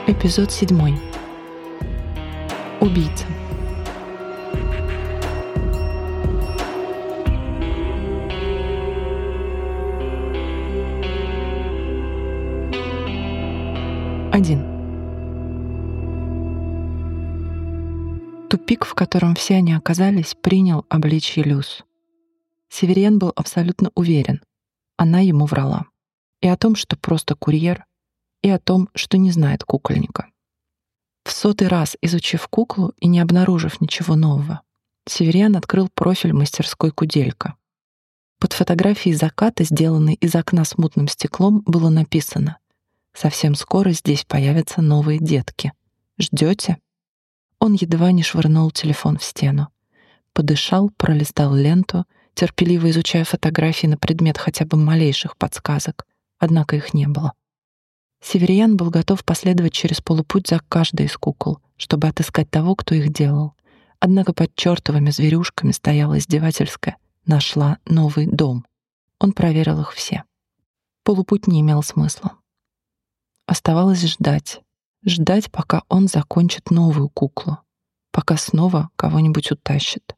Эпизод 7. Убийца. Один. Тупик, в котором все они оказались, принял обличье Люс. Северьян был абсолютно уверен. Она ему врала. И о том, что просто курьер, и о том, что не знает кукольника. В 100-й раз изучив куклу и не обнаружив ничего нового, Северьян открыл профиль мастерской Куделька. Под фотографией заката, сделанной из окна с мутным стеклом, было написано: «Совсем скоро здесь появятся новые детки. Ждете?» Он едва не швырнул телефон в стену. Подышал, пролистал ленту, терпеливо изучая фотографии на предмет хотя бы малейших подсказок, однако их не было. Северьян был готов последовать через полупуть за каждой из кукол, чтобы отыскать того, кто их делал. Однако под чертовыми зверюшками стояла издевательская «нашла новый дом». Он проверил их все. Полупуть не имел смысла. Оставалось ждать. Ждать, пока он закончит новую куклу, пока снова кого-нибудь утащит.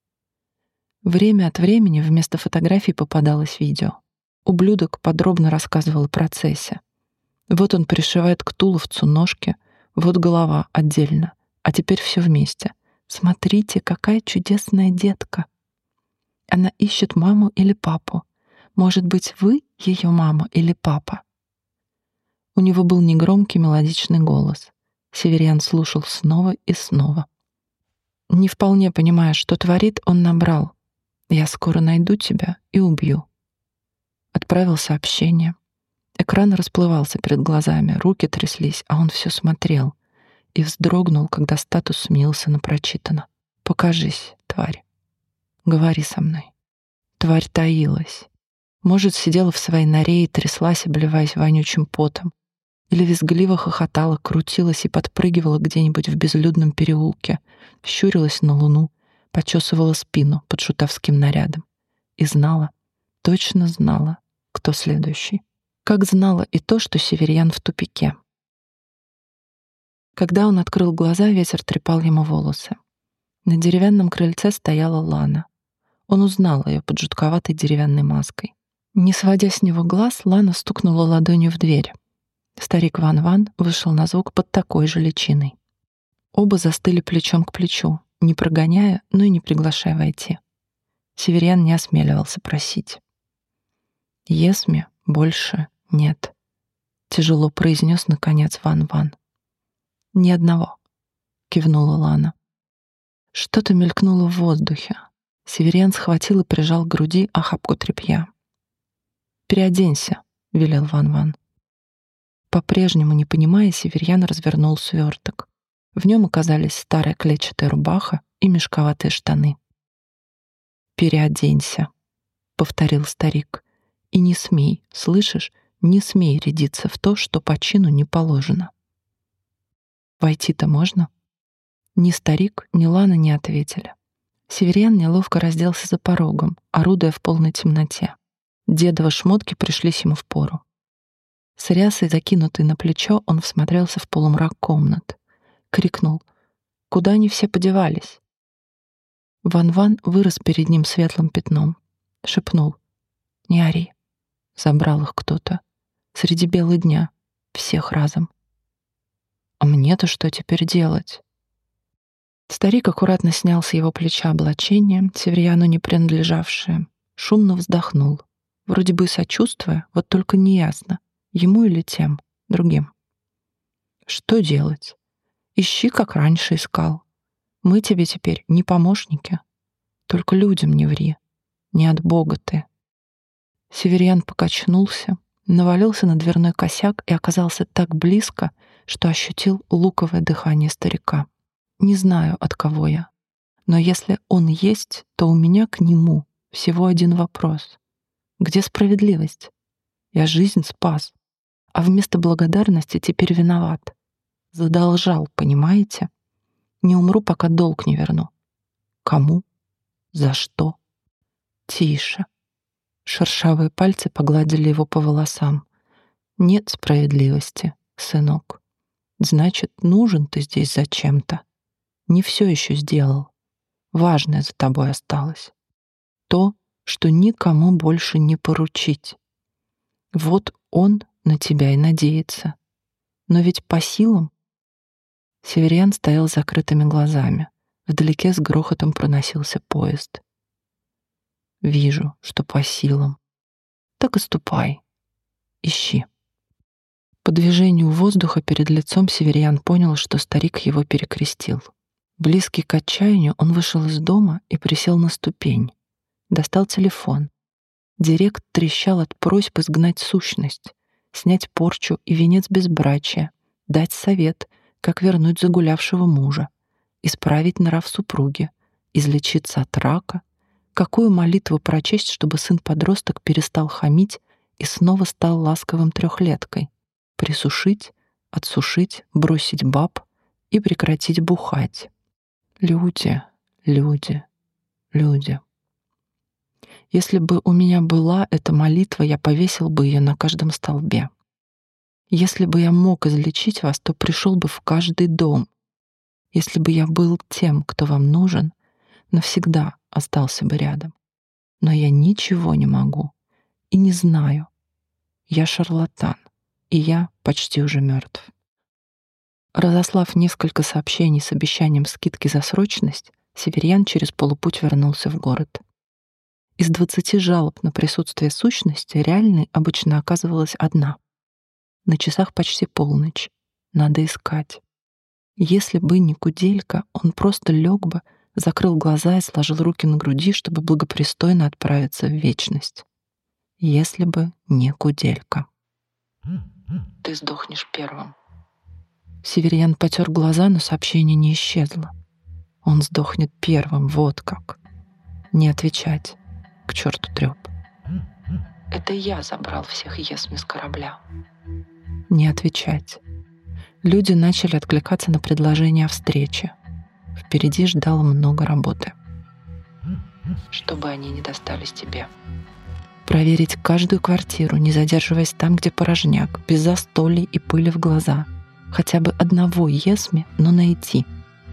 Время от времени вместо фотографий попадалось видео. Ублюдок подробно рассказывал о процессе. Вот он пришивает к туловцу ножки, вот голова отдельно, а теперь все вместе. Смотрите, какая чудесная детка. Она ищет маму или папу. Может быть, вы ее мама или папа? У него был негромкий мелодичный голос. Северьян слушал снова и снова. Не вполне понимая, что творит, он набрал: «Я скоро найду тебя и убью». Отправил сообщение. Экран расплывался перед глазами, руки тряслись, а он все смотрел и вздрогнул, когда статус сменился на прочитано. «Покажись, тварь. Говори со мной». Тварь таилась. Может, сидела в своей норе и тряслась, обливаясь вонючим потом, или визгливо хохотала, крутилась и подпрыгивала где-нибудь в безлюдном переулке, щурилась на луну, почесывала спину под шутовским нарядом и знала, точно знала, кто следующий. Как знала и то, что Северьян в тупике. Когда он открыл глаза, ветер трепал ему волосы. На деревянном крыльце стояла Лана. Он узнал ее под жутковатой деревянной маской. Не сводя с него глаз, Лана стукнула ладонью в дверь. Старик Ван-Ван вышел на звук под такой же личиной. Оба застыли плечом к плечу, не прогоняя, но и не приглашая войти. Северьян не осмеливался просить. «Есме больше нет», — тяжело произнес наконец Ван-Ван. «Ни одного», — кивнула Лана. Что-то мелькнуло в воздухе. Северьян схватил и прижал к груди охапку тряпья. «Переоденься», — велел Ван-Ван. По-прежнему, не понимая, Северьян развернул сверток. В нем оказались старая клетчатая рубаха и мешковатые штаны. «Переоденься», — повторил старик. «И не смей, слышишь, не смей рядиться в то, что по чину не положено». «Войти-то можно?» Ни старик, ни Лана не ответили. Северьян неловко разделся за порогом, орудуя в полной темноте. Дедовы шмотки пришлись ему впору. С рясой, закинутой на плечо, он всмотрелся в полумрак комнат. Крикнул: «Куда они все подевались?» Ван-Ван вырос перед ним светлым пятном. Шепнул: «Не ори». Забрал их кто-то. Среди бела дня. Всех разом. «А мне-то что теперь делать?» Старик аккуратно снял с его плеча облачение, Северьяну не принадлежавшее. Шумно вздохнул. Вроде бы сочувствуя, вот только неясно, ему или тем, другим. «Что делать? Ищи, как раньше искал. Мы тебе теперь не помощники. Только людям не ври. Не от Бога ты». Северьян покачнулся, навалился на дверной косяк и оказался так близко, что ощутил луковое дыхание старика. «Не знаю, от кого я, но если он есть, то у меня к нему всего один вопрос. Где справедливость? Я жизнь спас, а вместо благодарности теперь виноват. Задолжал, понимаете? Не умру, пока долг не верну. Кому? За что?» «Тише». Шершавые пальцы погладили его по волосам. «Нет справедливости, сынок. Значит, нужен ты здесь зачем-то. Не все еще сделал. Важное за тобой осталось. То, что никому больше не поручить. Вот он на тебя и надеется. Но ведь по силам. Северян стоял с закрытыми глазами. Вдалеке с грохотом проносился поезд. Вижу, что по силам. Так и ступай. Ищи. По движению воздуха перед лицом Северян понял, что старик его перекрестил. Близкий к отчаянию, он вышел из дома и присел на ступень. Достал телефон. Директ трещал от просьб изгнать сущность, снять порчу и венец безбрачия, дать совет, как вернуть загулявшего мужа, исправить нрав супруги, излечиться от рака, какую молитву прочесть, чтобы сын-подросток перестал хамить и снова стал ласковым трехлеткой, присушить, отсушить, бросить баб и прекратить бухать. Люди, люди, люди. Если бы у меня была эта молитва, я повесил бы ее на каждом столбе. Если бы я мог излечить вас, то пришел бы в каждый дом. Если бы я был тем, кто вам нужен, навсегда остался бы рядом. Но я ничего не могу и не знаю. Я шарлатан, и я почти уже мертв. Разослав несколько сообщений с обещанием скидки за срочность, Северян через полупуть вернулся в город. Из 20 жалоб на присутствие сущности реальной обычно оказывалась одна. На часах почти полночь. Надо искать. Если бы не Куделька, он просто лег бы, закрыл глаза и сложил руки на груди, чтобы благопристойно отправиться в вечность. Если бы не Куделька. Ты сдохнешь первым. Северян потер глаза, но сообщение не исчезло. Он сдохнет первым, вот как. Не отвечать. К черту трёп. Это я забрал всех Есми с корабля. Не отвечать. Люди начали откликаться на предложение о встрече. Впереди ждало много работы. Чтобы они не достались тебе. Проверить каждую квартиру, не задерживаясь там, где порожняк, без застолий и пыли в глаза. Хотя бы одного Есми, но найти.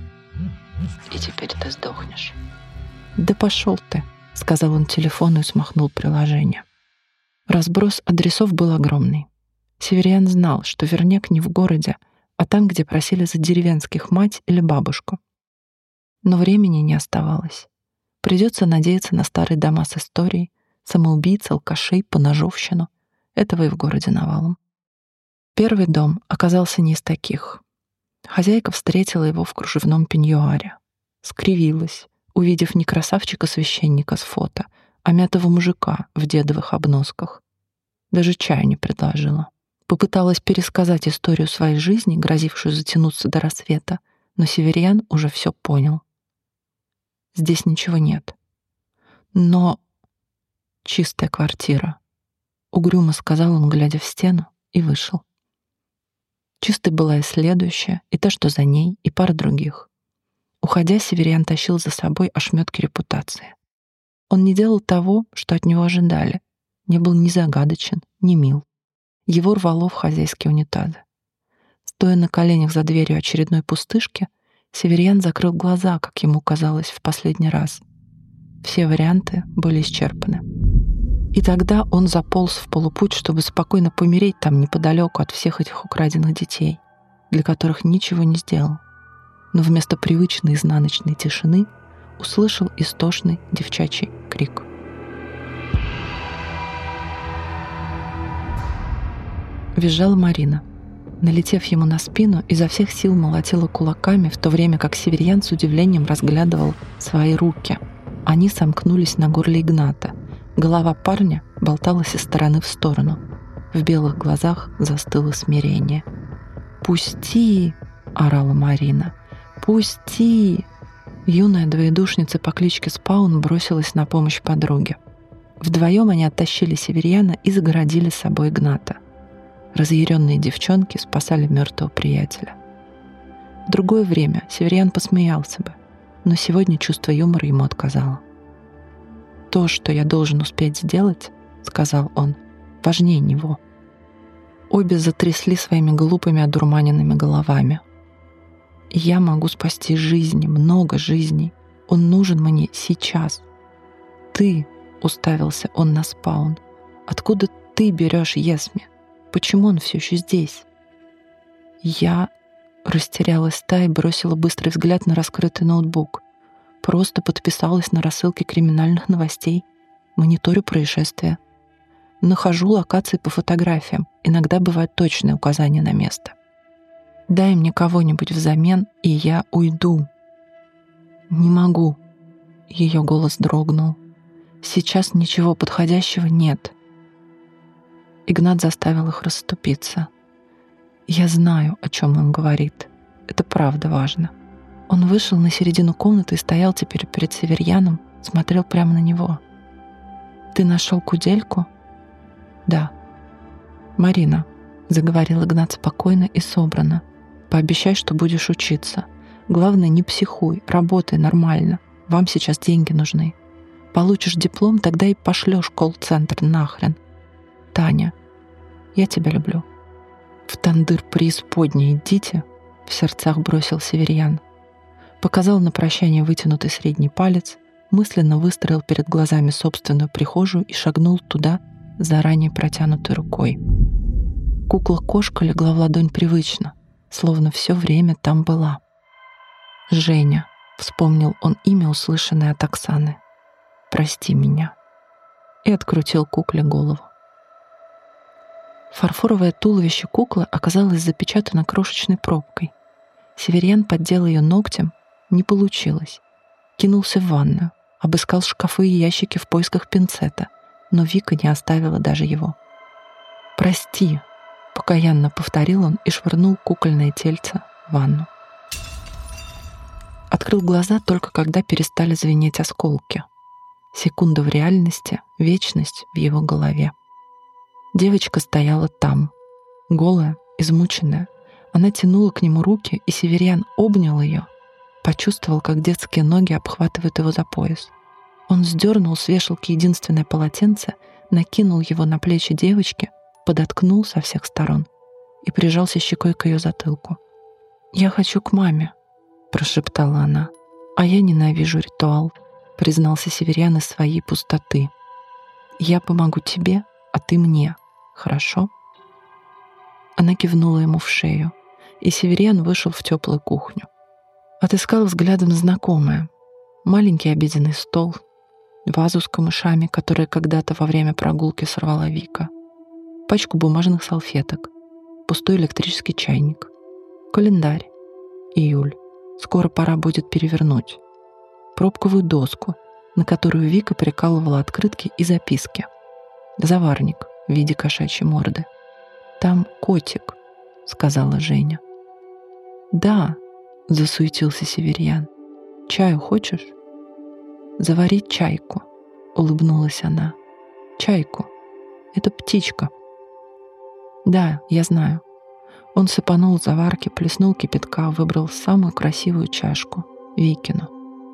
И теперь ты сдохнешь. Да пошел ты, сказал он телефону и смахнул приложение. Разброс адресов был огромный. Северян знал, что верняк не в городе, а там, где просили за деревенских мать или бабушку. Но времени не оставалось. Придется надеяться на старые дома с историей, самоубийц, алкашей, поножовщину. Этого и в городе навалом. Первый дом оказался не из таких. Хозяйка встретила его в кружевном пеньюаре. Скривилась, увидев не красавчика-священника с фото, а мятого мужика в дедовых обносках. Даже чаю не предложила. Попыталась пересказать историю своей жизни, грозившую затянуться до рассвета, но Северян уже все понял. Здесь ничего нет. Но чистая квартира. Угрюмо сказал он, глядя в стену, и вышел. Чистой была и следующая, и та, что за ней, и пара других. Уходя, Северян тащил за собой ошметки репутации. Он не делал того, что от него ожидали. Не был ни загадочен, ни мил. Его рвало в хозяйские унитазы. Стоя на коленях за дверью очередной пустышки, Северян закрыл глаза, как ему казалось в последний раз. Все варианты были исчерпаны. И тогда он заполз в полупуть, чтобы спокойно помереть там неподалеку от всех этих украденных детей, для которых ничего не сделал. Но вместо привычной изнаночной тишины услышал истошный девчачий крик. Визжала Марина. Налетев ему на спину, изо всех сил молотила кулаками, в то время как Северян с удивлением разглядывал свои руки. Они сомкнулись на горле Игната. Голова парня болталась из стороны в сторону. В белых глазах застыло смирение. «Пусти!» — орала Марина. «Пусти!» Юная двоедушница по кличке Спаун бросилась на помощь подруге. Вдвоем они оттащили Северяна и загородили с собой Игната. Разъяренные девчонки спасали мертвого приятеля. В другое время Северян посмеялся бы, но сегодня чувство юмора ему отказало. «То, что я должен успеть сделать, — сказал он, — важнее него». Обе затрясли своими глупыми одурманенными головами. «Я могу спасти жизни, много жизней. Он нужен мне сейчас. Ты», — уставился он на спаун, — «откуда ты берешь Есми? Почему он все еще здесь?» Я растерялась та и бросила быстрый взгляд на раскрытый ноутбук. Просто подписалась на рассылки криминальных новостей, мониторю происшествия. Нахожу локации по фотографиям, иногда бывают точные указания на место. «Дай мне кого-нибудь взамен, и я уйду». «Не могу», — ее голос дрогнул. «Сейчас ничего подходящего нет». Игнат заставил их расступиться. «Я знаю, о чем он говорит. Это правда важно». Он вышел на середину комнаты и стоял теперь перед Северьяном, смотрел прямо на него. «Ты нашел кудельку?» «Да». «Марина», — заговорил Игнат спокойно и собранно, — «пообещай, что будешь учиться. Главное, не психуй, работай нормально. Вам сейчас деньги нужны. Получишь диплом, тогда и пошлешь колл-центр нахрен. Таня, я тебя люблю». «В тандыр преисподней идите», — в сердцах бросил Северьян. Показал на прощание вытянутый средний палец, мысленно выстроил перед глазами собственную прихожую и шагнул туда заранее протянутой рукой. Кукла-кошка легла в ладонь привычно, словно все время там была. «Женя», — вспомнил он имя, услышанное от Оксаны. «Прости меня». И открутил кукле голову. Фарфоровое туловище куклы оказалось запечатано крошечной пробкой. Северьян поддел ее ногтем, не получилось. Кинулся в ванную, обыскал шкафы и ящики в поисках пинцета, но Вика не оставила даже его. «Прости», — покаянно повторил он и швырнул кукольное тельце в ванну. Открыл глаза только когда перестали звенеть осколки. Секунда в реальности, вечность в его голове. Девочка стояла там, голая, измученная. Она тянула к нему руки, и Северьян обнял ее, почувствовал, как детские ноги обхватывают его за пояс. Он сдернул с вешалки единственное полотенце, накинул его на плечи девочки, подоткнул со всех сторон и прижался щекой к ее затылку. «Я хочу к маме», — прошептала она. «А я ненавижу ритуал», — признался Северьян из своей пустоты. «Я помогу тебе, а ты мне, хорошо?» Она кивнула ему в шею, и Северьян вышел в теплую кухню. Отыскал взглядом знакомое. Маленький обеденный стол, вазу с камышами, которые когда-то во время прогулки сорвала Вика, пачку бумажных салфеток, пустой электрический чайник, календарь, июль, скоро пора будет перевернуть, пробковую доску, на которую Вика прикалывала открытки и записки, заварник в виде кошачьей морды. «Там котик», — сказала Женя. «Да», — засуетился Северьян. «Чаю хочешь?» «Заварить чайку», — улыбнулась она. «Чайку. Это птичка». «Да, я знаю». Он сыпанул заварки, плеснул кипятка, выбрал самую красивую чашку, Викину.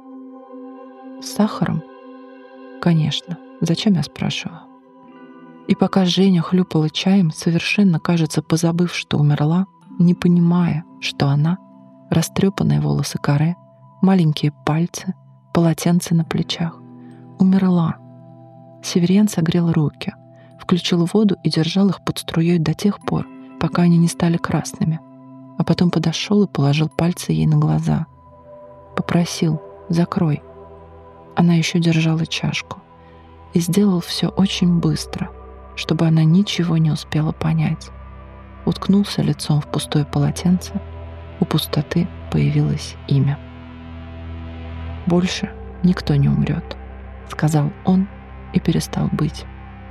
«С сахаром?» «Конечно. Зачем я спрашиваю?» И пока Женя хлюпала чаем, совершенно, кажется, позабыв, что умерла, не понимая, что она, растрепанные волосы каре, маленькие пальцы, полотенце на плечах, умерла. Северьян согрел руки, включил воду и держал их под струей до тех пор, пока они не стали красными, а потом подошел и положил пальцы ей на глаза. Попросил: «Закрой». Она еще держала чашку. И сделал все очень быстро, чтобы она ничего не успела понять. Уткнулся лицом в пустое полотенце, у пустоты появилось имя. «Больше никто не умрет», — сказал он и перестал быть.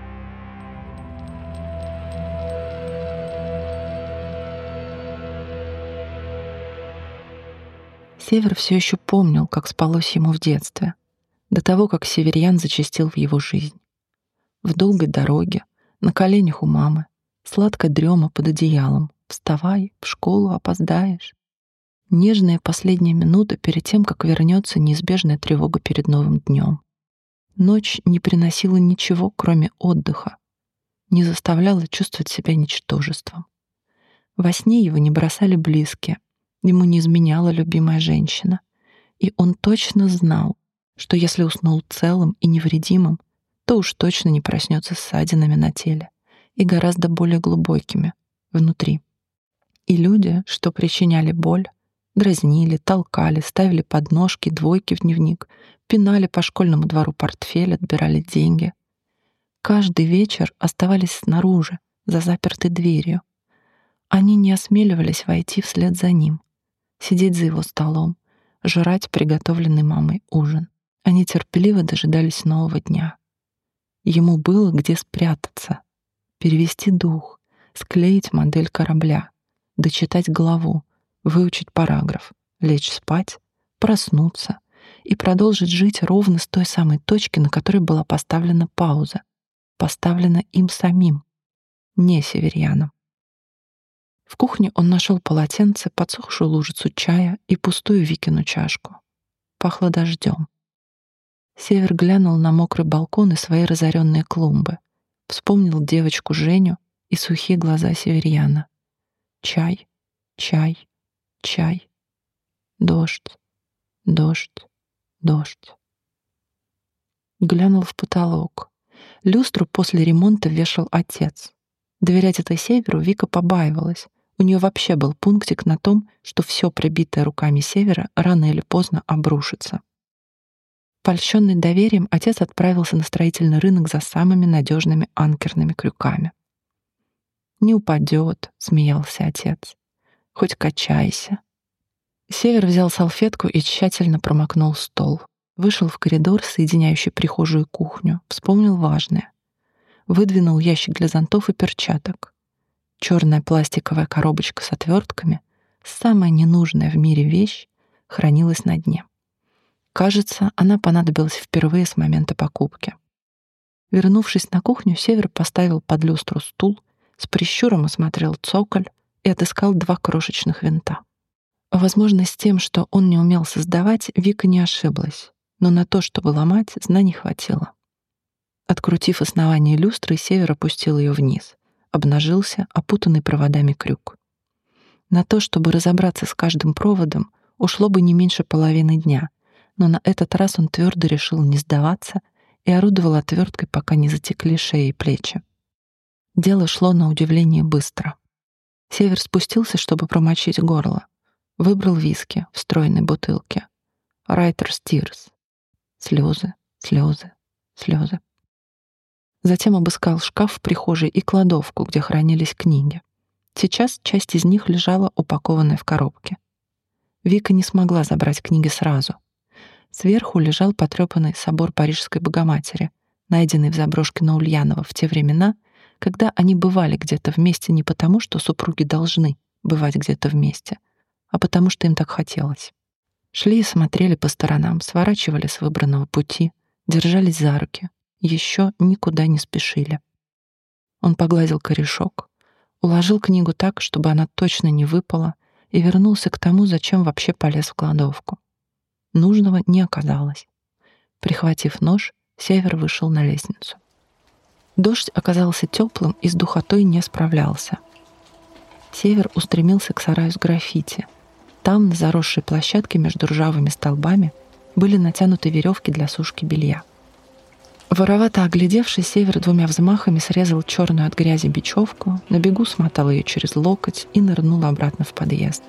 Север все еще помнил, как спалось ему в детстве, до того, как Северьян зачастил в его жизнь. В долгой дороге, на коленях у мамы, сладкая дрема под одеялом. Вставай, в школу опоздаешь. Нежные последние минуты перед тем, как вернется неизбежная тревога перед новым днем. Ночь не приносила ничего, кроме отдыха. не заставляло чувствовать себя ничтожеством. Во сне его не бросали близкие, ему не изменяла любимая женщина. И он точно знал, что если уснул целым и невредимым, то уж точно не проснется с ссадинами на теле и гораздо более глубокими внутри. И люди, что причиняли боль, дразнили, толкали, ставили подножки, двойки в дневник, пинали по школьному двору портфель, отбирали деньги, каждый вечер оставались снаружи, за запертой дверью. Они не осмеливались войти вслед за ним, сидеть за его столом, жрать приготовленный мамой ужин. Они терпеливо дожидались нового дня. Ему было где спрятаться, перевести дух, склеить модель корабля, дочитать главу, выучить параграф, лечь спать, проснуться и продолжить жить ровно с той самой точки, на которой была поставлена пауза, поставлена им самим, не Северьяном. В кухне он нашел полотенце, подсохшую лужицу чая и пустую Викину чашку. Пахло дождем. Север глянул на мокрый балкон и свои разоренные клумбы, вспомнил девочку Женю и сухие глаза Северьяна. Чай, чай, чай. Дождь, дождь, дождь. Глянул в потолок. Люстру после ремонта вешал отец. Доверять этой Северу Вика побаивалась. У нее вообще был пунктик на том, что все прибитое руками Севера рано или поздно обрушится. Польщенный доверием, отец отправился на строительный рынок за самыми надежными анкерными крюками. «Не упадет», — смеялся отец. «Хоть качайся». Север взял салфетку и тщательно промокнул стол. Вышел в коридор, соединяющий прихожую и кухню. Вспомнил важное. Выдвинул ящик для зонтов и перчаток. Черная пластиковая коробочка с отвертками, самая ненужная в мире вещь, хранилась на дне. Кажется, она понадобилась впервые с момента покупки. Вернувшись на кухню, Север поставил под люстру стул, с прищуром осмотрел цоколь и отыскал 2 крошечных винта. Возможно, с тем, что он не умел создавать, Вика не ошиблась, но на то, чтобы ломать, знаний хватило. Открутив основание люстры, Север опустил ее вниз. Обнажился опутанный проводами крюк. На то, чтобы разобраться с каждым проводом, ушло бы не меньше половины дня, но на этот раз он твердо решил не сдаваться и орудовал отверткой, пока не затекли шеи и плечи. Дело шло на удивление быстро. Север спустился, чтобы промочить горло. Выбрал виски в стройной бутылке. Writer's Tears. Слезы, слезы, слезы. Затем обыскал шкаф в прихожей и кладовку, где хранились книги. Сейчас часть из них лежала упакованная в коробке. Вика не смогла забрать книги сразу. Сверху лежал потрепанный собор Парижской Богоматери, найденный в заброшке на Ульянова в те времена, когда они бывали где-то вместе не потому, что супруги должны бывать где-то вместе, а потому что им так хотелось. Шли и смотрели по сторонам, сворачивали с выбранного пути, держались за руки, еще никуда не спешили. Он погладил корешок, уложил книгу так, чтобы она точно не выпала, и вернулся к тому, зачем вообще полез в кладовку. Нужного не оказалось. Прихватив нож, Север вышел на лестницу. Дождь оказался теплым и с духотой не справлялся. Север устремился к сараю с граффити. Там, на заросшей площадке между ржавыми столбами, были натянуты веревки для сушки белья. Воровато оглядевшись, Север 2 взмахами срезал черную от грязи бечевку, на бегу смотал ее через локоть и нырнул обратно в подъезд.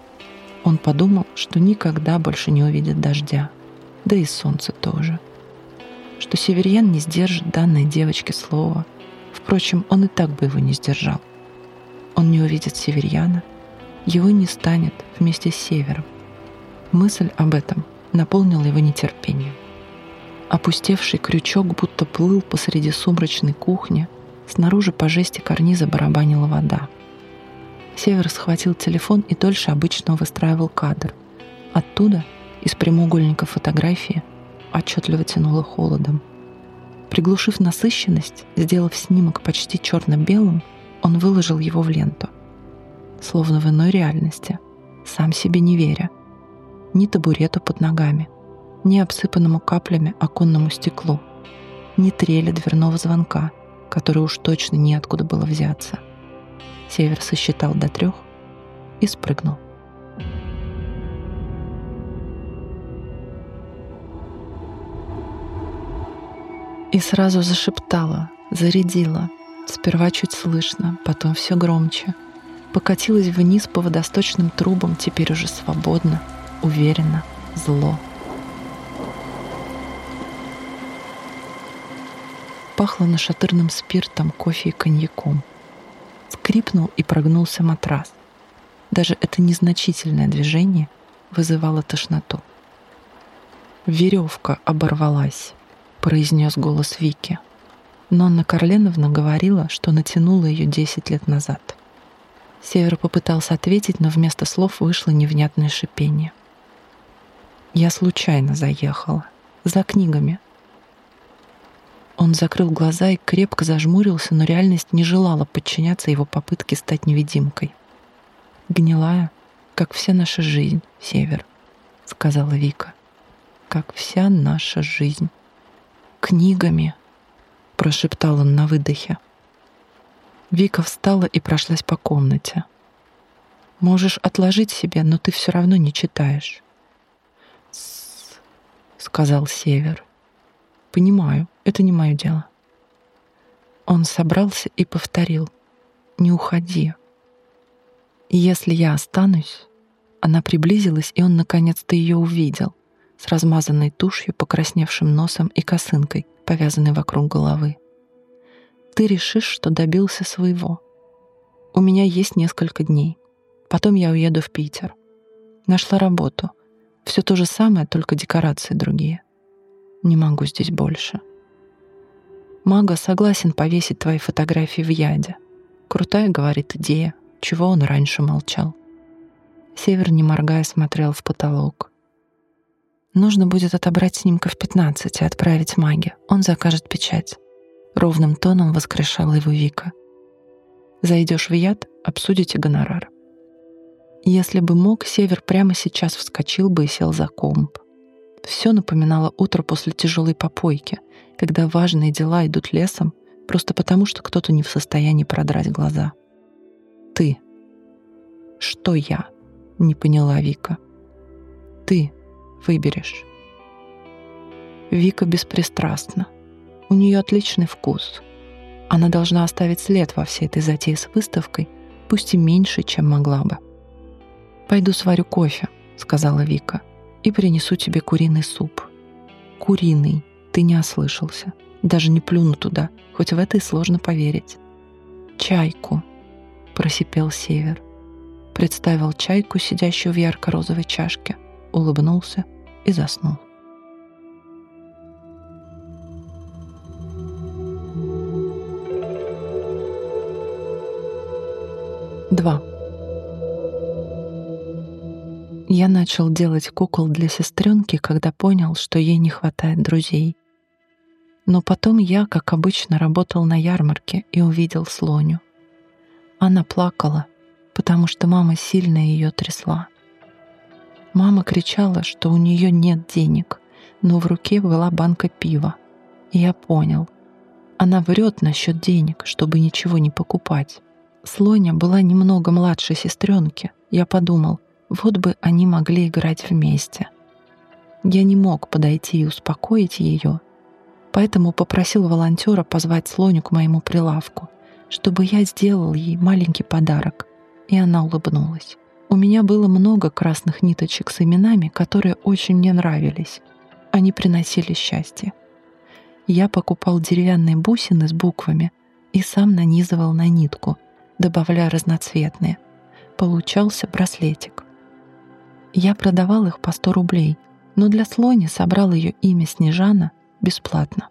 Он подумал, что никогда больше не увидит дождя, да и солнце тоже. Что Северьян не сдержит данной девочке слово. Впрочем, он и так бы его не сдержал. Он не увидит Северьяна, его не станет вместе с Севером. Мысль об этом наполнила его нетерпением. Опустевший крючок будто плыл посреди сумрачной кухни, снаружи по жести карниза барабанила вода. Север схватил телефон и дольше обычного выстраивал кадр. Оттуда, из прямоугольника фотографии, отчетливо тянуло холодом. Приглушив насыщенность, сделав снимок почти черно-белым, он выложил его в ленту. Словно в иной реальности, сам себе не веря. Ни табурету под ногами, ни обсыпанному каплями оконному стеклу, ни трели дверного звонка, которой уж точно неоткуда было взяться. Север сосчитал до 3 и спрыгнул. И сразу зашептала, зарядила. Сперва чуть слышно, потом все громче. Покатилась вниз по водосточным трубам, теперь уже свободно, уверенно, зло. Пахло нашатырным спиртом, кофе и коньяком. Скрипнул и прогнулся матрас. Даже это незначительное движение вызывало тошноту. «Веревка оборвалась», — произнес голос Вики. Но Анна Карленовна говорила, что натянула ее 10 лет назад. Север попытался ответить, но вместо слов вышло невнятное шипение. «Я случайно заехала. За книгами». Он закрыл глаза и крепко зажмурился, но реальность не желала подчиняться его попытке стать невидимкой. «Гнилая, как вся наша жизнь, Север», — сказала Вика. «Как вся наша жизнь». «Книгами», — прошептал он на выдохе. Вика встала и прошлась по комнате. «Можешь отложить себе, но ты все равно не читаешь». Сказал Север. «Понимаю, это не мое дело». Он собрался и повторил: «Не уходи». «Если я останусь...» Она приблизилась, и он наконец-то ее увидел, с размазанной тушью, покрасневшим носом и косынкой, повязанной вокруг головы. «Ты решишь, что добился своего. У меня есть несколько дней. Потом я уеду в Питер. Нашла работу. Все то же самое, только декорации другие. Не могу здесь больше. Мага согласен повесить твои фотографии в Яде. Крутая, говорит, идея. Чего он раньше молчал?» Север, не моргая, смотрел в потолок. «Нужно будет отобрать снимков 15 и отправить Маге. Он закажет печать». Ровным тоном воскрешала его Вика. «Зайдешь в Яд, обсудите гонорар». Если бы мог, Север прямо сейчас вскочил бы и сел за комп. Все напоминало утро после тяжелой попойки, когда важные дела идут лесом просто потому, что кто-то не в состоянии продрать глаза. «Ты». «Что я?» — не поняла Вика. «Ты выберешь». Вика беспристрастна. У нее отличный вкус. Она должна оставить след во всей этой затее с выставкой, пусть и меньше, чем могла бы. «Пойду сварю кофе», — сказала Вика, «и принесу тебе куриный суп». «Куриный, ты не ослышался. Даже не плюну туда, хоть в это и сложно поверить». «Чайку», — просипел Север. Представил чайку, сидящую в ярко-розовой чашке, улыбнулся и заснул. Два. Я начал делать кукол для сестренки, когда понял, что ей не хватает друзей. Но потом я, как обычно, работал на ярмарке и увидел Слоню. Она плакала, потому что мама сильно ее трясла. Мама кричала, что у нее нет денег, но в руке была банка пива. И я понял, она врет насчет денег, чтобы ничего не покупать. Слоня была немного младше сестренки. Я подумал, вот бы они могли играть вместе. Я не мог подойти и успокоить ее, поэтому попросил волонтера позвать Слоню к моему прилавку, чтобы я сделал ей маленький подарок, и она улыбнулась. У меня было много красных ниточек с именами, которые очень мне нравились. Они приносили счастье. Я покупал деревянные бусины с буквами и сам нанизывал на нитку, добавляя разноцветные. Получался браслетик. Я продавал их по 100 рублей, но для Слони собрал ее имя Снежана бесплатно.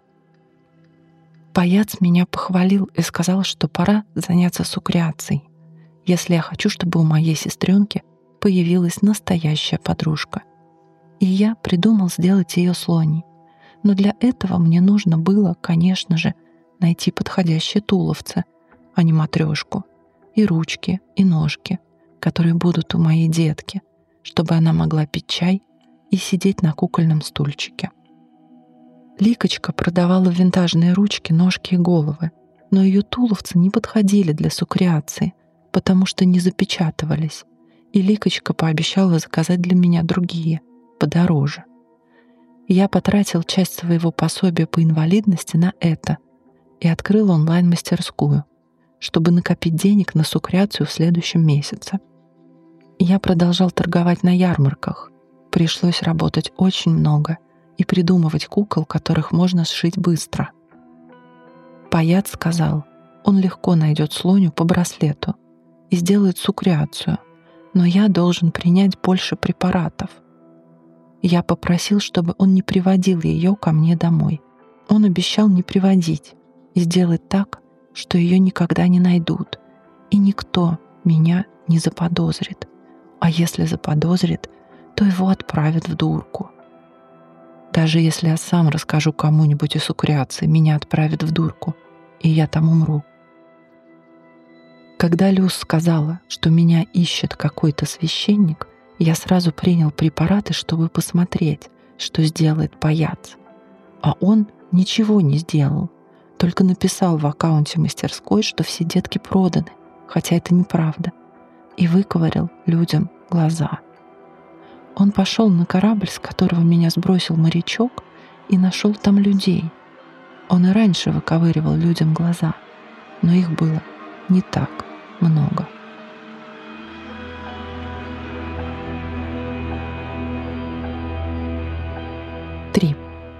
Паяц меня похвалил и сказал, что пора заняться суккреацией, если я хочу, чтобы у моей сестренки появилась настоящая подружка. И я придумал сделать ее Слоней. Но для этого мне нужно было, конечно же, найти подходящее туловце, а не матрешку, и ручки, и ножки, которые будут у моей детки, чтобы она могла пить чай и сидеть на кукольном стульчике. Ликочка продавала винтажные ручки, ножки и головы, Но ее туловцы не подходили для сукреации, потому что не запечатывались, и Ликочка пообещала заказать для меня другие, подороже. Я потратил часть своего пособия по инвалидности на это и открыл онлайн-мастерскую, чтобы накопить денег на сукреацию в следующем месяце. Я продолжал торговать на ярмарках. Пришлось работать очень много и придумывать кукол, которых можно сшить быстро. Паяц сказал, он легко найдет слоню по браслету и сделает сукреацию, но я должен принять больше препаратов. Я попросил, чтобы он не приводил ее ко мне домой. Он обещал не приводить и сделать так, что ее никогда не найдут, и никто меня не заподозрит. А если заподозрит, то его отправят в дурку. Даже если я сам расскажу кому-нибудь о сукреации, меня отправят в дурку, и я там умру. Когда Люс сказала, что меня ищет какой-то священник, я сразу принял препараты, чтобы посмотреть, что сделает паяц. А он ничего не сделал, только написал в аккаунте мастерской, что все детки проданы, хотя это неправда, и выковырял людям глаза. Он пошел на корабль, с которого меня сбросил морячок, и нашел там людей. Он и раньше выковыривал людям глаза, но их было не так много. Три.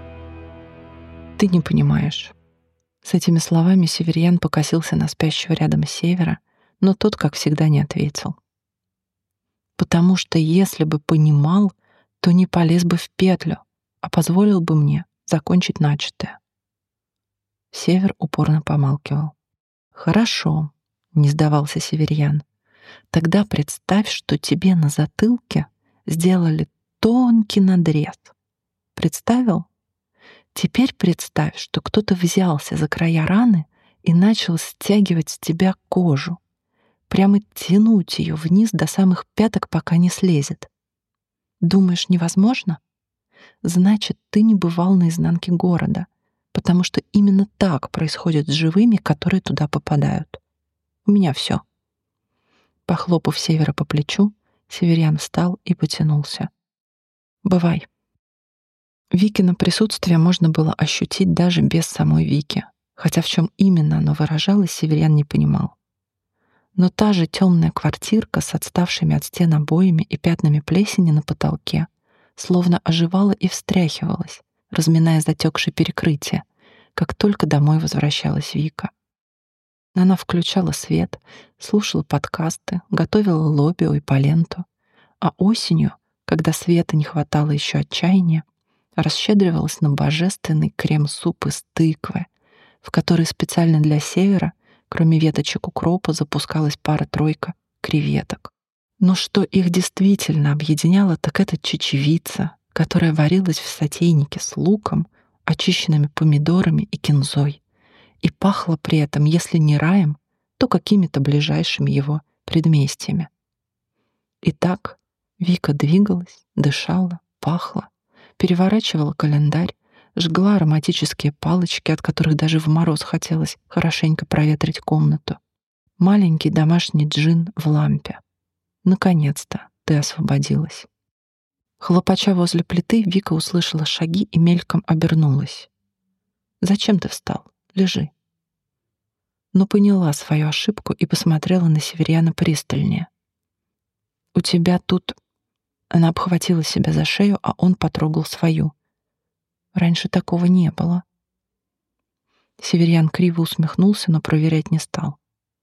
Ты не понимаешь. С этими словами Северьян покосился на спящего рядом Севера, но тот, как всегда, не ответил. Потому что если бы понимал, то не полез бы в петлю, а позволил бы мне закончить начатое. Север упорно помалкивал. «Хорошо», — не сдавался Северьян. «Тогда представь, что тебе на затылке сделали тонкий надрез. Представил? Теперь представь, что кто-то взялся за края раны и начал стягивать с тебя кожу, прямо тянуть ее вниз до самых пяток, пока не слезет. Думаешь, невозможно? Значит, ты не бывал на изнанке города, потому что именно так происходит с живыми, которые туда попадают. У меня все». Похлопав Севера по плечу, Северьян встал и потянулся. «Бывай». Викино присутствие можно было ощутить даже без самой Вики, хотя в чем именно оно выражалось, Северьян не понимал. Но та же темная квартирка с отставшими от стен обоями и пятнами плесени на потолке словно оживала и встряхивалась, разминая затекшее перекрытие, как только домой возвращалась Вика. Она включала свет, слушала подкасты, готовила лобио и поленту, а осенью, когда света не хватало еще отчаяния, расщедривалась на божественный крем-суп из тыквы, в который специально для Севера, кроме веточек укропа, запускалась пара-тройка креветок. Но что их действительно объединяло, так это чечевица, которая варилась в сотейнике с луком, очищенными помидорами и кинзой, и пахла при этом, если не раем, то какими-то ближайшими его предместьями. Итак, Вика двигалась, дышала, пахла, переворачивала календарь, жгла ароматические палочки, от которых даже в мороз хотелось хорошенько проветрить комнату. Маленький домашний джин в лампе. Наконец-то ты освободилась. Хлопача возле плиты, Вика услышала шаги и мельком обернулась. «Зачем ты встал? Лежи». Но поняла свою ошибку и посмотрела на Северьяна пристальнее. «У тебя тут...» Она обхватила себя за шею, а он потрогал свою. «Раньше такого не было». Северьян криво усмехнулся, но проверять не стал.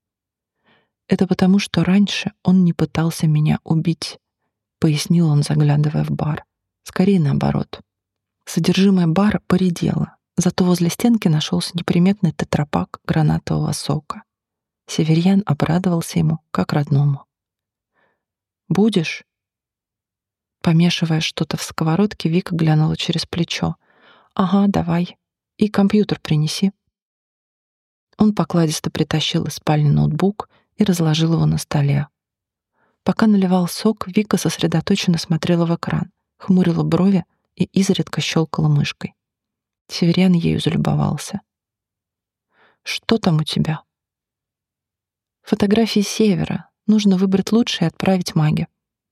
«Это потому, что раньше он не пытался меня убить», — пояснил он, заглядывая в бар. «Скорее наоборот. Содержимое бара поредело, зато возле стенки нашелся неприметный тетрапак гранатового сока. Северьян обрадовался ему, как родному. «Будешь?» Помешивая что-то в сковородке, Вика глянула через плечо. «Ага, давай. И компьютер принеси». Он покладисто притащил из спальни ноутбук и разложил его на столе. Пока наливал сок, Вика сосредоточенно смотрела в экран, хмурила брови и изредка щелкала мышкой. Северьян ею залюбовался. Что там у тебя? Фотографии Севера. Нужно выбрать лучшее и отправить Маге.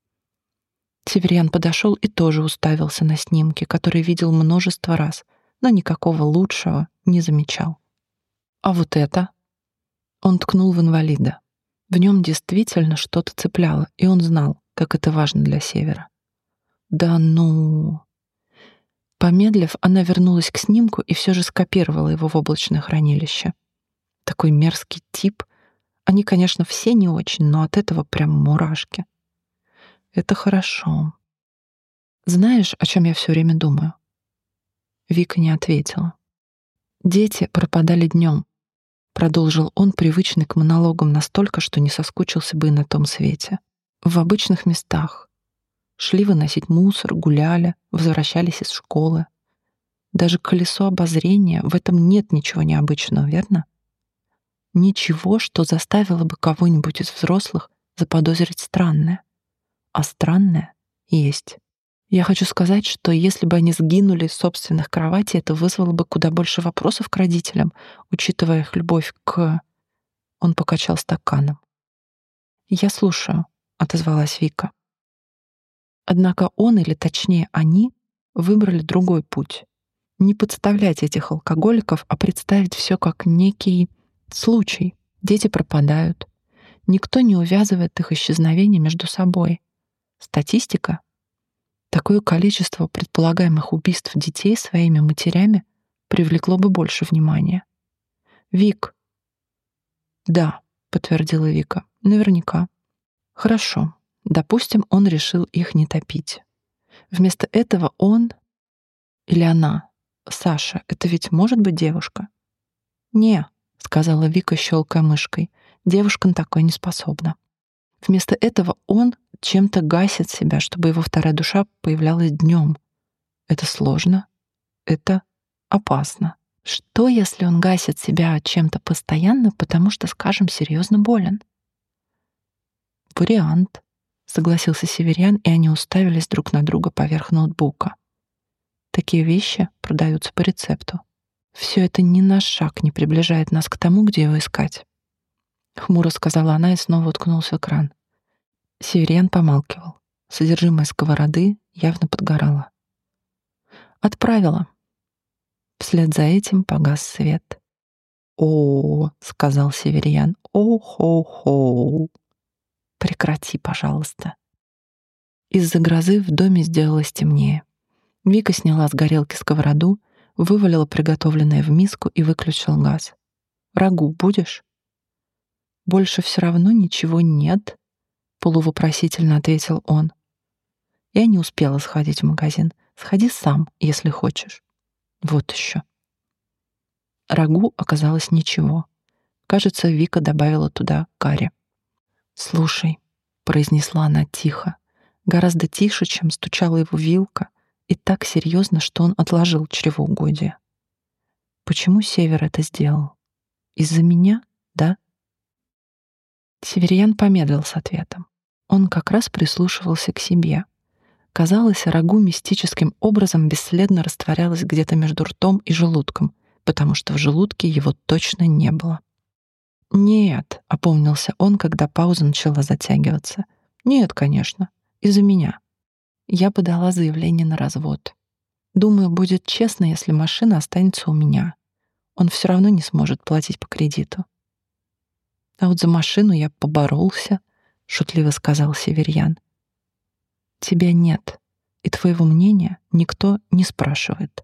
Северян подошел и тоже уставился на снимки, которые видел множество раз, но никакого лучшего не замечал. А вот это? Он ткнул в инвалида. В нем действительно что-то цепляло, и он знал, как это важно для Севера. Да ну... Помедлив, она вернулась к снимку и все же скопировала его в облачное хранилище. Такой мерзкий тип. Они, конечно, все не очень, но от этого прям мурашки. Это хорошо. Знаешь, о чем я все время думаю? Вика не ответила. Дети пропадали днем. Продолжил он, привычный к монологам настолько, что не соскучился бы и на том свете. В обычных местах. Шли выносить мусор, гуляли, возвращались из школы. Даже колесо обозрения, в этом нет ничего необычного, верно? Ничего, что заставило бы кого-нибудь из взрослых заподозрить странное. А странное есть. Я хочу сказать, что если бы они сгинули из собственных кроватей, это вызвало бы куда больше вопросов к родителям, учитывая их любовь к... Он покачал стаканом. «Я слушаю», — отозвалась Вика. Однако он, или точнее они, выбрали другой путь. Не подставлять этих алкоголиков, а представить все как некий случай. Дети пропадают. Никто не увязывает их исчезновение между собой. Статистика. Такое количество предполагаемых убийств детей своими матерями привлекло бы больше внимания. «Вик». «Да», — подтвердила Вика. «Наверняка». «Хорошо. Допустим, он решил их не топить. Вместо этого он или она, Саша, это ведь может быть девушка?» «Не», — сказала Вика, щелкая мышкой, «девушка на такое не способна. Вместо этого он чем-то гасит себя, чтобы его вторая душа появлялась днем. Это сложно, это опасно. Что, если он гасит себя чем-то постоянно, потому что, скажем, серьезно болен?» «Вариант», — согласился Северян, и они уставились друг на друга поверх ноутбука. «Такие вещи продаются по рецепту. Все это ни на шаг не приближает нас к тому, где его искать», — хмуро сказала она и снова уткнулся в экран. Северян помалкивал. Содержимое сковороды явно подгорало. «Отправила». Вслед за этим погас свет. «О, — сказал Северян, — о-хо-хо. Прекрати, пожалуйста». Из-за грозы в доме сделалось темнее. Вика сняла с горелки сковороду, вывалила приготовленное в миску и выключила газ. «Рагу будешь?» «Больше все равно ничего нет», — полувопросительно ответил он. «Я не успела сходить в магазин. Сходи сам, если хочешь». «Вот еще». Рагу оказалось ничего. Кажется, Вика добавила туда карри. «Слушай», — произнесла она тихо, гораздо тише, чем стучала его вилка, и так серьезно, что он отложил чревоугодие. «Почему Север это сделал? Из-за меня, да?» Северян помедлил с ответом. Он как раз прислушивался к себе. Казалось, рагу мистическим образом бесследно растворялось где-то между ртом и желудком, потому что в желудке его точно не было. «Нет», — опомнился он, когда пауза начала затягиваться. «Нет, конечно, из-за меня. Я подала заявление на развод. Думаю, будет честно, если машина останется у меня. Он все равно не сможет платить по кредиту». «А вот за машину я поборолся», — шутливо сказал Северян. «Тебя нет, и твоего мнения никто не спрашивает».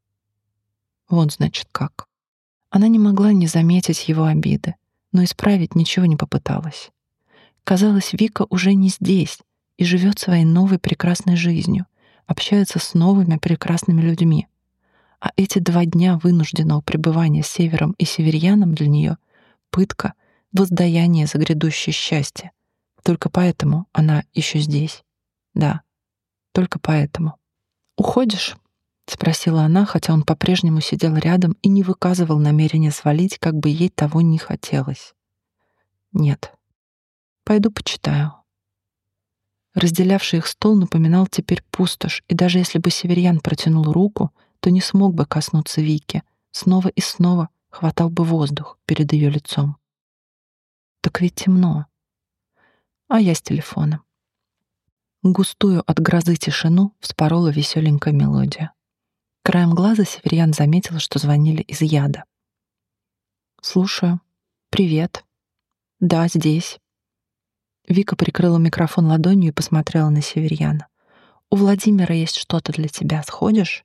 Вот значит как. Она не могла не заметить его обиды, но исправить ничего не попыталась. Казалось, Вика уже не здесь и живет своей новой прекрасной жизнью, общается с новыми прекрасными людьми. А эти 2 дня вынужденного пребывания с Севером и Северьяном для нее — пытка, воздаяние за грядущее счастье. Только поэтому она еще здесь. Да, только поэтому. «Уходишь?» — спросила она, хотя он по-прежнему сидел рядом и не выказывал намерения свалить, как бы ей того не хотелось. «Нет. Пойду почитаю». Разделявший их стол напоминал теперь пустошь, и даже если бы Северьян протянул руку, то не смог бы коснуться Вики, снова и снова хватал бы воздух перед ее лицом. Так ведь темно. А я с телефоном. Густую от грозы тишину вспорола веселенькая мелодия. Краем глаза Северьян заметил, что звонили из яда. «Слушаю. Привет. Да, здесь». Вика прикрыла микрофон ладонью и посмотрела на Северьяна. «У Владимира есть что-то для тебя. Сходишь?»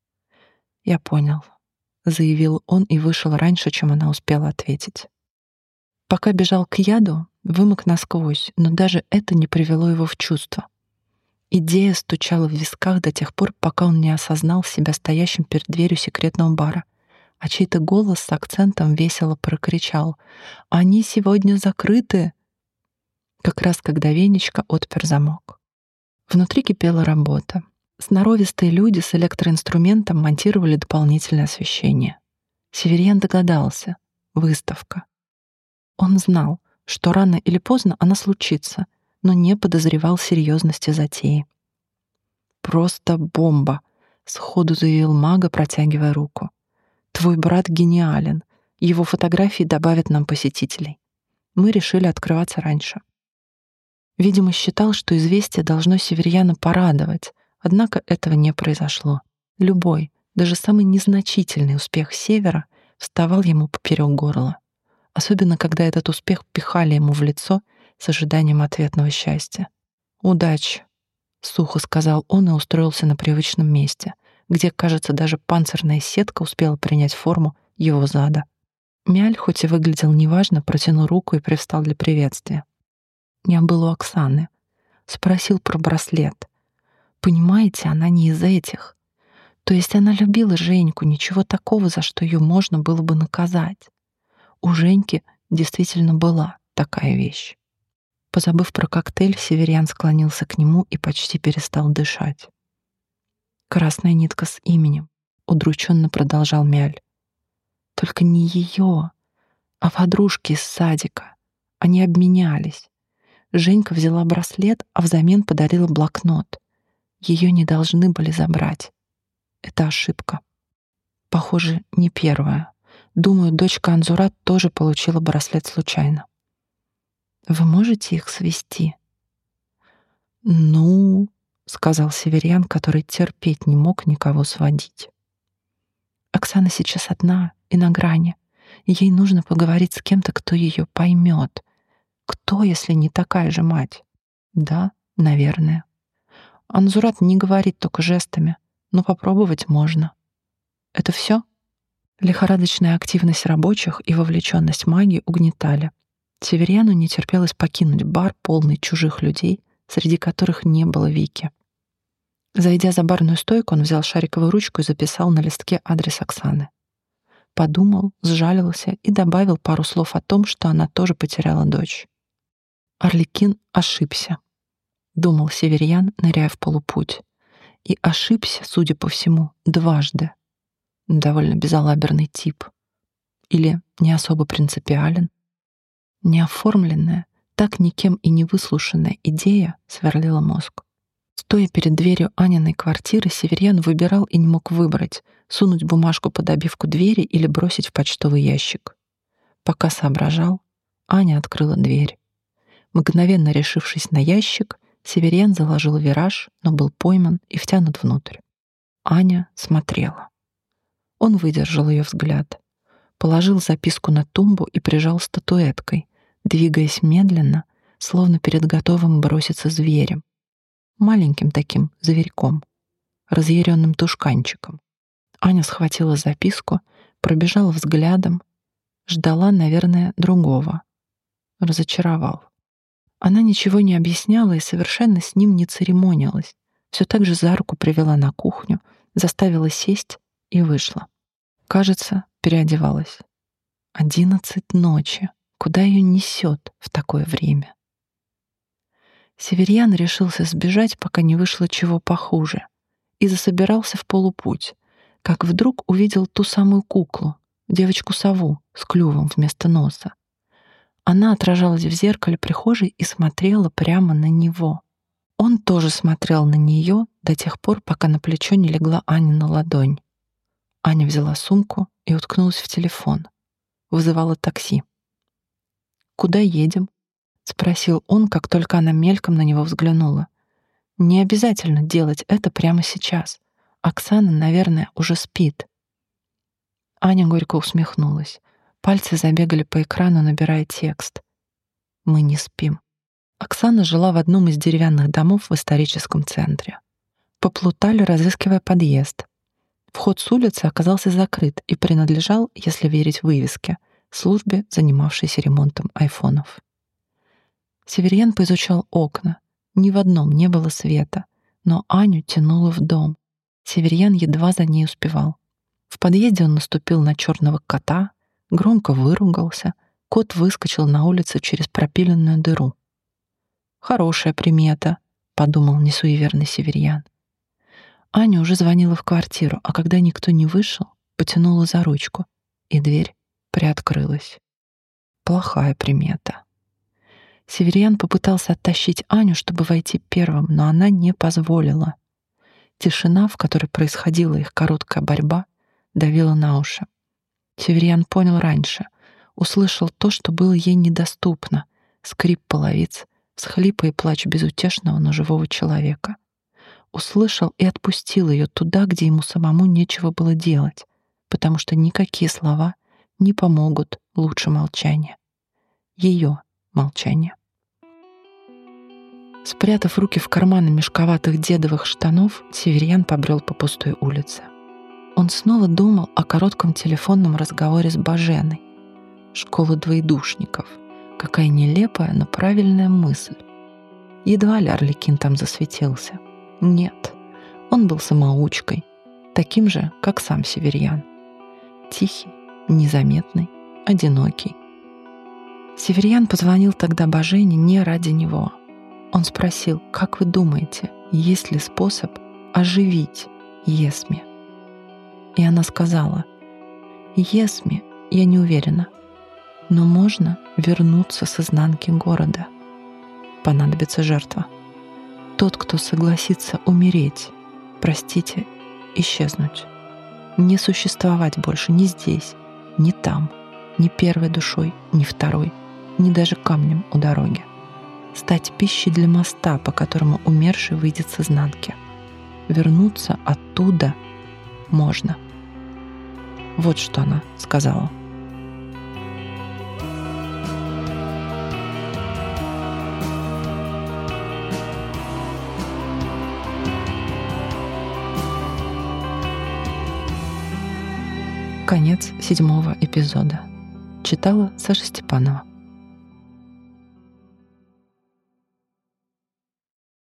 «Я понял», — заявил он и вышел раньше, чем она успела ответить. Пока бежал к яду, вымок насквозь, но даже это не привело его в чувство. Идея стучала в висках до тех пор, пока он не осознал себя стоящим перед дверью секретного бара, а чей-то голос с акцентом весело прокричал: «Они сегодня закрыты!» Как раз когда Венечка отпер замок. Внутри кипела работа. Сноровистые люди с электроинструментом монтировали дополнительное освещение. Северьян догадался — выставка. Он знал, что рано или поздно она случится, но не подозревал серьезности затеи. «Просто бомба!» — сходу заявил Мага, протягивая руку. «Твой брат гениален. Его фотографии добавят нам посетителей. Мы решили открываться раньше». Видимо, считал, что известие должно Северьяна порадовать, однако этого не произошло. Любой, даже самый незначительный успех Севера вставал ему поперек горла, особенно когда этот успех пихали ему в лицо с ожиданием ответного счастья. «Удачи!» — сухо сказал он и устроился на привычном месте, где, кажется, даже панцирная сетка успела принять форму его зада. Мяль, хоть и выглядел неважно, протянул руку и привстал для приветствия. Я был у Оксаны. Спросил про браслет. Понимаете, она не из этих. То есть она любила Женьку, ничего такого, за что ее можно было бы наказать. У Женьки действительно была такая вещь. Позабыв про коктейль, Северьян склонился к нему и почти перестал дышать. «Красная нитка с именем», — удрученно продолжал Мяль. «Только не ее, а подружки из садика. Они обменялись. Женька взяла браслет, а взамен подарила блокнот. Ее не должны были забрать. Это ошибка. Похоже, не первая. Думаю, дочка Анзурат тоже получила браслет случайно. Вы можете их свести?» «Ну...» — сказал Северьян, который терпеть не мог никого сводить. «Оксана сейчас одна и на грани. Ей нужно поговорить с кем-то, кто ее поймет. Кто, если не такая же мать?» «Да, наверное. Анзурат не говорит, только жестами, но попробовать можно. Это все?» Лихорадочная активность рабочих и вовлеченность магии угнетали. Северьяну не терпелось покинуть бар, полный чужих людей, среди которых не было Вики. Зайдя за барную стойку, он взял шариковую ручку и записал на листке адрес Оксаны. Подумал, сжалился и добавил пару слов о том, что она тоже потеряла дочь. Арлекин ошибся, думал Северьян, ныряя в полупуть. И ошибся, судя по всему, дважды. Довольно безалаберный тип. Или не особо принципиален. Неоформленная, так никем и не выслушанная идея сверлила мозг. Стоя перед дверью Аниной квартиры, Северьян выбирал и не мог выбрать, сунуть бумажку под обивку двери или бросить в почтовый ящик. Пока соображал, Аня открыла дверь. Мгновенно решившись на ящик, Северьян заложил вираж, но был пойман и втянут внутрь. Аня смотрела. Он выдержал ее взгляд, положил записку на тумбу и прижал статуэткой, двигаясь медленно, словно перед готовым броситься зверем. Маленьким таким зверьком, разъяренным тушканчиком. Аня схватила записку, пробежала взглядом, ждала, наверное, другого. Разочаровал. Она ничего не объясняла и совершенно с ним не церемонилась. Все так же за руку привела на кухню, заставила сесть и вышла. Кажется, переодевалась. 11 ночи. Куда ее несет в такое время? Северьян решился сбежать, пока не вышло чего похуже, и засобирался в полупуть, как вдруг увидел ту самую куклу, девочку-сову с клювом вместо носа. Она отражалась в зеркале прихожей и смотрела прямо на него. Он тоже смотрел на нее до тех пор, пока на плечо не легла Анина ладонь. Аня взяла сумку и уткнулась в телефон. Вызывала такси. «Куда едем?» — спросил он, как только она мельком на него взглянула. «Не обязательно делать это прямо сейчас. Оксана, наверное, уже спит». Аня горько усмехнулась. Пальцы забегали по экрану, набирая текст. «Мы не спим». Оксана жила в одном из деревянных домов в историческом центре. Поплутали, разыскивая подъезд. Вход с улицы оказался закрыт и принадлежал, если верить вывеске, службе, занимавшейся ремонтом айфонов. Северьян поизучал окна. Ни в одном не было света, но Аню тянуло в дом. Северьян едва за ней успевал. В подъезде он наступил на черного кота, громко выругался. Кот выскочил на улицу через пропиленную дыру. «Хорошая примета», — подумал несуеверный Северьян. Аня уже звонила в квартиру, а когда никто не вышел, потянула за ручку, и дверь приоткрылась. Плохая примета. Северьян попытался оттащить Аню, чтобы войти первым, но она не позволила. Тишина, в которой происходила их короткая борьба, давила на уши. Северьян понял раньше, услышал то, что было ей недоступно: скрип половиц, всхлипы и плач безутешного, но живого человека. Услышал и отпустил ее туда, где ему самому нечего было делать, потому что никакие слова не помогут лучше молчания. Ее молчание. Спрятав руки в карманы мешковатых дедовых штанов, Северьян побрел по пустой улице. Он снова думал о коротком телефонном разговоре с Баженой. Школа двоедушников. Какая нелепая, но правильная мысль. Едва ли Арлекин там засветился. Нет, он был самоучкой, таким же, как сам Северьян. Тихий, незаметный, одинокий. Северьян позвонил тогда Бажене не ради него. Он спросил: «Как вы думаете, есть ли способ оживить Есми?» И она сказала: «Есми, я не уверена, но можно вернуться с изнанки города. Понадобится жертва. Тот, кто согласится умереть, простите, исчезнуть. Не существовать больше ни здесь, ни там, ни первой душой, ни второй, ни даже камнем у дороги. Стать пищей для моста, по которому умерший выйдет с изнанки. Вернуться оттуда можно». Вот что она сказала. Конец 7-го эпизода. Читала Саша Степанова.